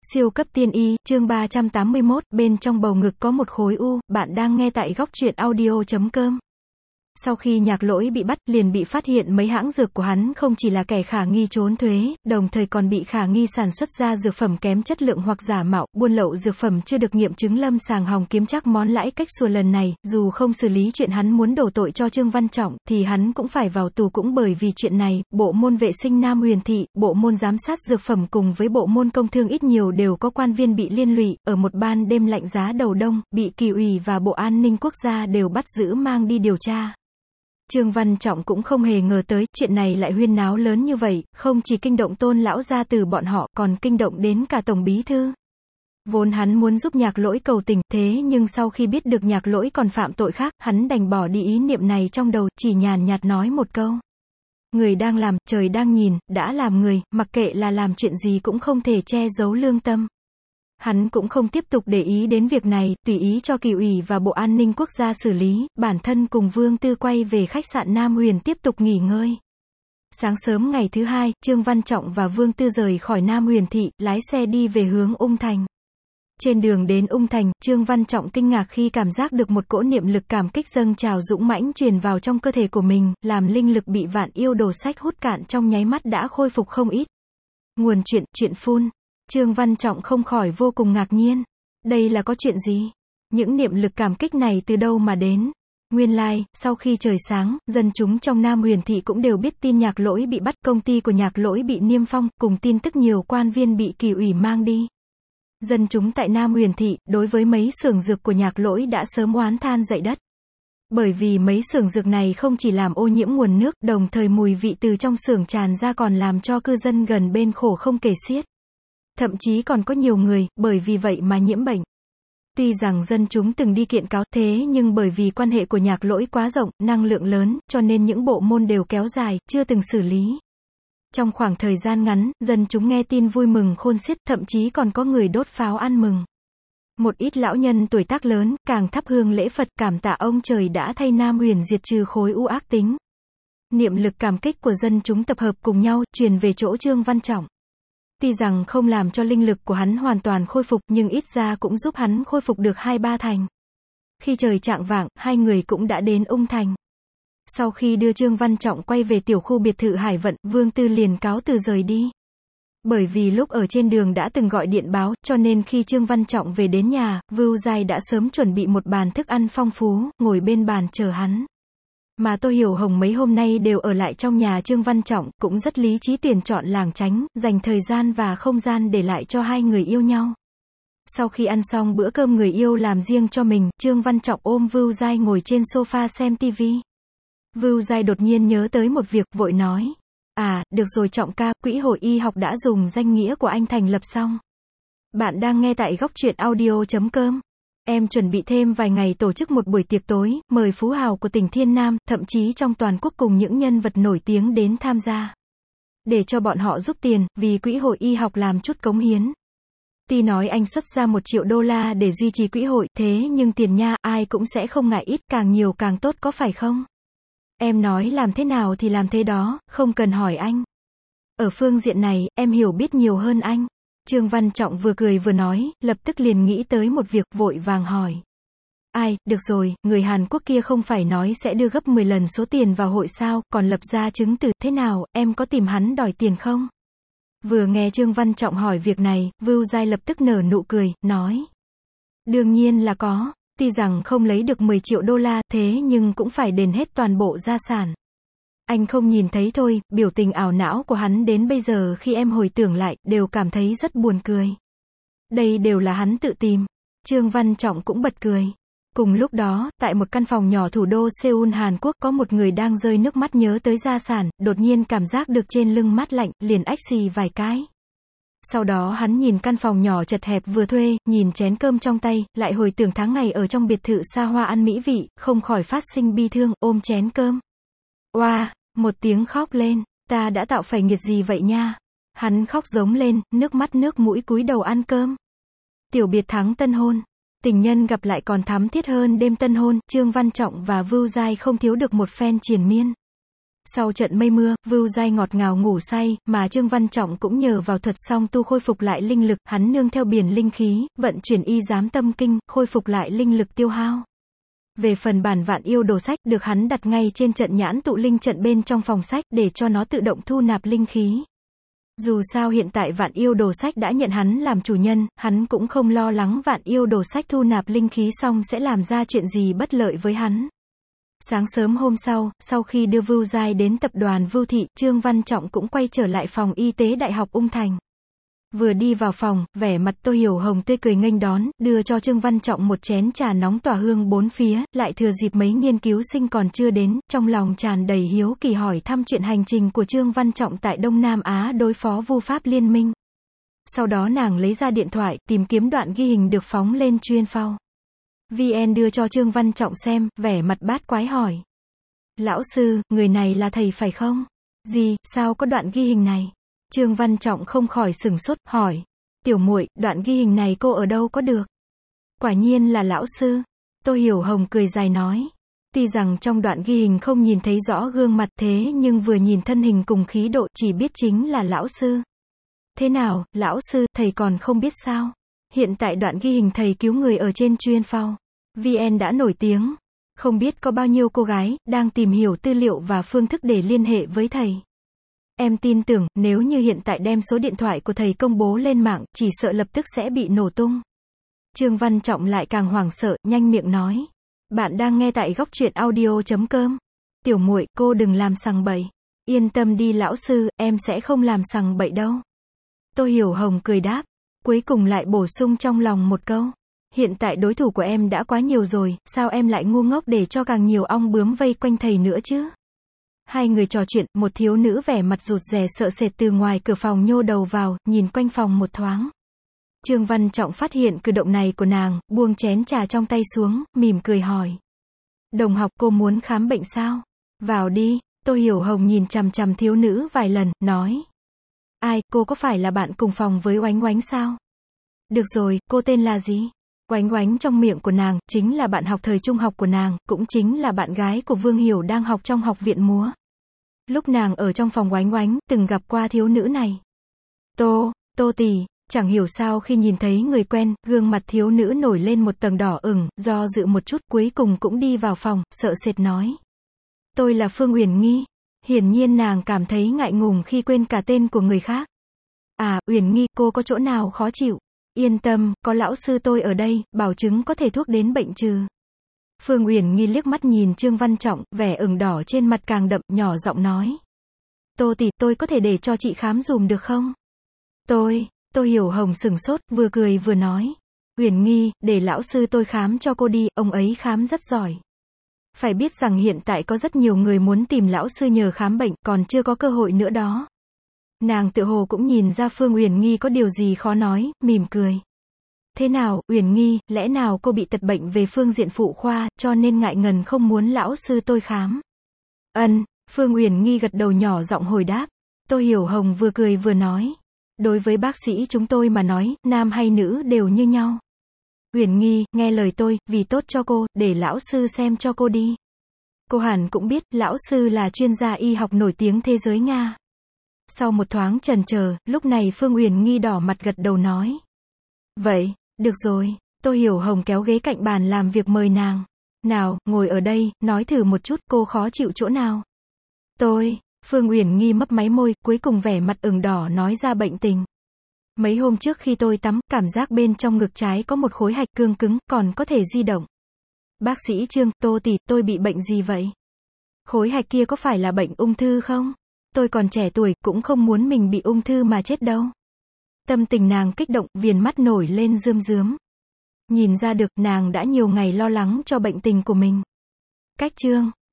Siêu cấp tiên y, chương 381, bên trong bầu ngực có một khối u, bạn đang nghe tại góc truyện audio.com. Sau khi Nhạc Lỗi bị bắt, liền bị phát hiện mấy hãng dược của hắn không chỉ là kẻ khả nghi trốn thuế, đồng thời còn bị khả nghi sản xuất ra dược phẩm kém chất lượng hoặc giả mạo, buôn lậu dược phẩm chưa được nghiệm chứng lâm sàng hòng kiếm chắc món lãi cách xùa lần này, dù không xử lý chuyện hắn muốn đổ tội cho Trương Văn Trọng, thì hắn cũng phải vào tù cũng bởi vì chuyện này, bộ môn vệ sinh Nam Huyền Thị, bộ môn giám sát dược phẩm cùng với bộ môn công thương ít nhiều đều có quan viên bị liên lụy, ở một ban đêm lạnh giá đầu đông, bị Kỷ ủy và Bộ An ninh Quốc gia đều bắt giữ mang đi điều tra. Trương Văn Trọng cũng không hề ngờ tới, chuyện này lại huyên náo lớn như vậy, không chỉ kinh động Tôn lão gia từ bọn họ, còn kinh động đến cả Tổng bí thư. Vốn hắn muốn giúp Nhạc Lỗi cầu tình, thế nhưng sau khi biết được Nhạc Lỗi còn phạm tội khác, hắn đành bỏ đi ý niệm này trong đầu, chỉ nhàn nhạt nói một câu. Người đang làm, trời đang nhìn, đã làm người, mặc kệ là làm chuyện gì cũng không thể che giấu lương tâm. Hắn cũng không tiếp tục để ý đến việc này, tùy ý cho Kỷ ủy và Bộ An ninh Quốc gia xử lý, bản thân cùng Vương Tư quay về khách sạn Nam Huyền tiếp tục nghỉ ngơi. Sáng sớm ngày thứ hai, Trương Văn Trọng và Vương Tư rời khỏi Nam Huyền Thị, lái xe đi về hướng Ung Thành. Trên đường đến Ung Thành, Trương Văn Trọng kinh ngạc khi cảm giác được một cỗ niệm lực cảm kích dâng trào dũng mãnh truyền vào trong cơ thể của mình, làm linh lực bị Vạn Yêu Đồ Sách hút cạn trong nháy mắt đã khôi phục không ít. Nguồn chuyện phun. Trương Văn Trọng không khỏi vô cùng ngạc nhiên. Đây là có chuyện gì? Những niệm lực cảm kích này từ đâu mà đến? Nguyên lai, sau khi trời sáng, dân chúng trong Nam Huyền Thị cũng đều biết tin Nhạc Lỗi bị bắt, công ty của Nhạc Lỗi bị niêm phong, cùng tin tức nhiều quan viên bị Kỷ ủy mang đi. Dân chúng tại Nam Huyền Thị, đối với mấy xưởng dược của Nhạc Lỗi đã sớm oán than dậy đất. Bởi vì mấy xưởng dược này không chỉ làm ô nhiễm nguồn nước, đồng thời mùi vị từ trong xưởng tràn ra còn làm cho cư dân gần bên khổ không kể xiết. Thậm chí còn có nhiều người, bởi vì vậy mà nhiễm bệnh. Tuy rằng dân chúng từng đi kiện cáo, thế nhưng bởi vì quan hệ của Nhạc Lỗi quá rộng, năng lượng lớn, cho nên những bộ môn đều kéo dài, chưa từng xử lý. Trong khoảng thời gian ngắn, dân chúng nghe tin vui mừng khôn xiết, thậm chí còn có người đốt pháo ăn mừng. Một ít lão nhân tuổi tác lớn, càng thắp hương lễ Phật cảm tạ ông trời đã thay Nam Huyền diệt trừ khối u ác tính. Niệm lực cảm kích của dân chúng tập hợp cùng nhau, truyền về chỗ Trương Văn Trọng. Tuy rằng không làm cho linh lực của hắn hoàn toàn khôi phục, nhưng ít ra cũng giúp hắn khôi phục được 2-3 thành. Khi trời chạng vạng, hai người cũng đã đến Ung Thành. Sau khi đưa Trương Văn Trọng quay về tiểu khu biệt thự Hải Vận, Vương Tư liền cáo từ rời đi. Bởi vì lúc ở trên đường đã từng gọi điện báo, cho nên khi Trương Văn Trọng về đến nhà, Vưu Giai đã sớm chuẩn bị một bàn thức ăn phong phú, ngồi bên bàn chờ hắn. Mà Tô Hiểu Hồng mấy hôm nay đều ở lại trong nhà Trương Văn Trọng, cũng rất lý trí tuyển chọn làng tránh, dành thời gian và không gian để lại cho hai người yêu nhau. Sau khi ăn xong bữa cơm người yêu làm riêng cho mình, Trương Văn Trọng ôm Vưu Giai ngồi trên sofa xem tivi. Vưu Giai đột nhiên nhớ tới một việc, vội nói. À, được rồi Trọng ca, Quỹ hội y học đã dùng danh nghĩa của anh thành lập xong. Bạn đang nghe tại góc truyện audio.com. Em chuẩn bị thêm vài ngày tổ chức một buổi tiệc tối, mời phú hào của tỉnh Thiên Nam, thậm chí trong toàn quốc cùng những nhân vật nổi tiếng đến tham gia. Để cho bọn họ giúp tiền, vì Quỹ hội y học làm chút cống hiến. Tuy nói anh xuất ra $1 triệu để duy trì quỹ hội, thế nhưng tiền nha, ai cũng sẽ không ngại ít, càng nhiều càng tốt có phải không? Em nói làm thế nào thì làm thế đó, không cần hỏi anh. Ở phương diện này, em hiểu biết nhiều hơn anh. Trương Văn Trọng vừa cười vừa nói, lập tức liền nghĩ tới một việc, vội vàng hỏi. Ai, được rồi, người Hàn Quốc kia không phải nói sẽ đưa gấp 10 lần số tiền vào hội sao, còn lập ra chứng từ, thế nào, em có tìm hắn đòi tiền không? Vừa nghe Trương Văn Trọng hỏi việc này, Vưu Giai lập tức nở nụ cười, nói. Đương nhiên là có, tuy rằng không lấy được $10 triệu, thế nhưng cũng phải đền hết toàn bộ gia sản. Anh không nhìn thấy thôi, biểu tình ảo não của hắn đến bây giờ khi em hồi tưởng lại, đều cảm thấy rất buồn cười. Đây đều là hắn tự tìm. Trương Văn Trọng cũng bật cười. Cùng lúc đó, tại một căn phòng nhỏ thủ đô Seoul Hàn Quốc có một người đang rơi nước mắt nhớ tới gia sản, đột nhiên cảm giác được trên lưng mát lạnh, liền ách xì vài cái. Sau đó hắn nhìn căn phòng nhỏ chật hẹp vừa thuê, nhìn chén cơm trong tay, lại hồi tưởng tháng ngày ở trong biệt thự xa hoa ăn mỹ vị, không khỏi phát sinh bi thương, ôm chén cơm. Oa! Một tiếng khóc lên, ta đã tạo phải nghiệt gì vậy nha? Hắn khóc giống lên, nước mắt nước mũi cúi đầu ăn cơm. Tiểu biệt thắng tân hôn. Tình nhân gặp lại còn thắm thiết hơn đêm tân hôn, Trương Văn Trọng và Vưu Giai không thiếu được một phen triền miên. Sau trận mây mưa, Vưu Giai ngọt ngào ngủ say, mà Trương Văn Trọng cũng nhờ vào thuật song tu khôi phục lại linh lực, hắn nương theo biển linh khí, vận chuyển y giám tâm kinh, khôi phục lại linh lực tiêu hao. Về phần bản Vạn Yêu Đồ Sách, được hắn đặt ngay trên trận nhãn tụ linh trận bên trong phòng sách, để cho nó tự động thu nạp linh khí. Dù sao hiện tại Vạn Yêu Đồ Sách đã nhận hắn làm chủ nhân, hắn cũng không lo lắng Vạn Yêu Đồ Sách thu nạp linh khí xong sẽ làm ra chuyện gì bất lợi với hắn. Sáng sớm hôm sau khi đưa Vưu Giai đến tập đoàn Vưu Thị, Trương Văn Trọng cũng quay trở lại phòng y tế Đại học Ung Thành. Vừa đi vào phòng, vẻ mặt Tô Hiểu Hồng tươi cười nghênh đón, đưa cho Trương Văn Trọng một chén trà nóng tỏa hương bốn phía, lại thừa dịp mấy nghiên cứu sinh còn chưa đến, trong lòng tràn đầy hiếu kỳ hỏi thăm chuyện hành trình của Trương Văn Trọng tại Đông Nam Á đối phó vu pháp liên minh. Sau đó nàng lấy ra điện thoại, tìm kiếm đoạn ghi hình được phóng lên chuyên phao. VN đưa cho Trương Văn Trọng xem, vẻ mặt bát quái hỏi. Lão sư, người này là thầy phải không? Gì, sao có đoạn ghi hình này? Trương Văn Trọng không khỏi sửng sốt, hỏi. Tiểu muội, đoạn ghi hình này cô ở đâu có được? Quả nhiên là lão sư. Tô Hiểu Hồng cười dài nói. Tuy rằng trong đoạn ghi hình không nhìn thấy rõ gương mặt thế nhưng vừa nhìn thân hình cùng khí độ chỉ biết chính là lão sư. Thế nào, lão sư, thầy còn không biết sao? Hiện tại đoạn ghi hình thầy cứu người ở trên chuyên phao VN đã nổi tiếng. Không biết có bao nhiêu cô gái đang tìm hiểu tư liệu và phương thức để liên hệ với thầy. Em tin tưởng, nếu như hiện tại đem số điện thoại của thầy công bố lên mạng, chỉ sợ lập tức sẽ bị nổ tung. Trương Văn Trọng lại càng hoảng sợ, nhanh miệng nói. Bạn đang nghe tại gocchuyenaudio.com. Tiểu muội, cô đừng làm sằng bậy. Yên tâm đi lão sư, em sẽ không làm sằng bậy đâu. Tô Hiểu Hồng cười đáp. Cuối cùng lại bổ sung trong lòng một câu. Hiện tại đối thủ của em đã quá nhiều rồi, sao em lại ngu ngốc để cho càng nhiều ong bướm vây quanh thầy nữa chứ? Hai người trò chuyện, một thiếu nữ vẻ mặt rụt rè sợ sệt từ ngoài cửa phòng nhô đầu vào, nhìn quanh phòng một thoáng. Trương Văn Trọng phát hiện cử động này của nàng, buông chén trà trong tay xuống, mỉm cười hỏi. Đồng học, cô muốn khám bệnh sao? Vào đi. Tô Hiểu Hồng nhìn chằm chằm thiếu nữ vài lần, nói. Ai, cô có phải là bạn cùng phòng với Oánh Oánh sao? Được rồi, cô tên là gì? Oánh Oánh trong miệng của nàng, chính là bạn học thời trung học của nàng, cũng chính là bạn gái của Vương Hiểu đang học trong học viện múa. Lúc nàng ở trong phòng Oánh Oánh, từng gặp qua thiếu nữ này. Tô tỷ, chẳng hiểu sao khi nhìn thấy người quen, gương mặt thiếu nữ nổi lên một tầng đỏ ửng, do dự một chút cuối cùng cũng đi vào phòng, sợ sệt nói. Tôi là Phương Uyển Nghi. Hiển nhiên nàng cảm thấy ngại ngùng khi quên cả tên của người khác. À, Uyển Nghi, cô có chỗ nào khó chịu? Yên tâm, có lão sư tôi ở đây, bảo chứng có thể thuốc đến bệnh trừ. Phương Uyển Nghi liếc mắt nhìn Trương Văn Trọng, vẻ ửng đỏ trên mặt càng đậm, nhỏ giọng nói. Tô tỷ, tôi có thể để cho chị khám dùm được không? Tô Hiểu Hồng sửng sốt, vừa cười vừa nói. Uyển Nghi, để lão sư tôi khám cho cô đi, ông ấy khám rất giỏi. Phải biết rằng hiện tại có rất nhiều người muốn tìm lão sư nhờ khám bệnh, còn chưa có cơ hội nữa đó. Nàng tự hồ cũng nhìn ra Phương Uyển Nghi có điều gì khó nói, mỉm cười. Thế nào, Uyển Nghi, lẽ nào cô bị tật bệnh về phương diện phụ khoa, cho nên ngại ngần không muốn lão sư tôi khám? Phương Uyển Nghi gật đầu nhỏ giọng hồi đáp. Tô Hiểu Hồng vừa cười vừa nói. Đối với bác sĩ chúng tôi mà nói, nam hay nữ đều như nhau. Uyển Nghi, nghe lời tôi, vì tốt cho cô, để lão sư xem cho cô đi. Cô hẳn cũng biết, lão sư là chuyên gia y học nổi tiếng thế giới Nga. Sau một thoáng chần chờ, lúc này Phương Uyển Nghi đỏ mặt gật đầu nói. Vậy, được rồi. Tô Hiểu Hồng kéo ghế cạnh bàn làm việc mời nàng. Nào, ngồi ở đây, nói thử một chút, cô khó chịu chỗ nào? Phương Uyển Nghi mấp máy môi, cuối cùng vẻ mặt ửng đỏ nói ra bệnh tình. Mấy hôm trước khi tôi tắm, cảm giác bên trong ngực trái có một khối hạch cương cứng, còn có thể di động. Bác sĩ Trương, Tô tỷ, tôi bị bệnh gì vậy? Khối hạch kia có phải là bệnh ung thư không? Tôi còn trẻ tuổi, cũng không muốn mình bị ung thư mà chết đâu. Tâm tình nàng kích động, viền mắt nổi lên rơm rớm. Nhìn ra được, nàng đã nhiều ngày lo lắng cho bệnh tình của mình. Cách chương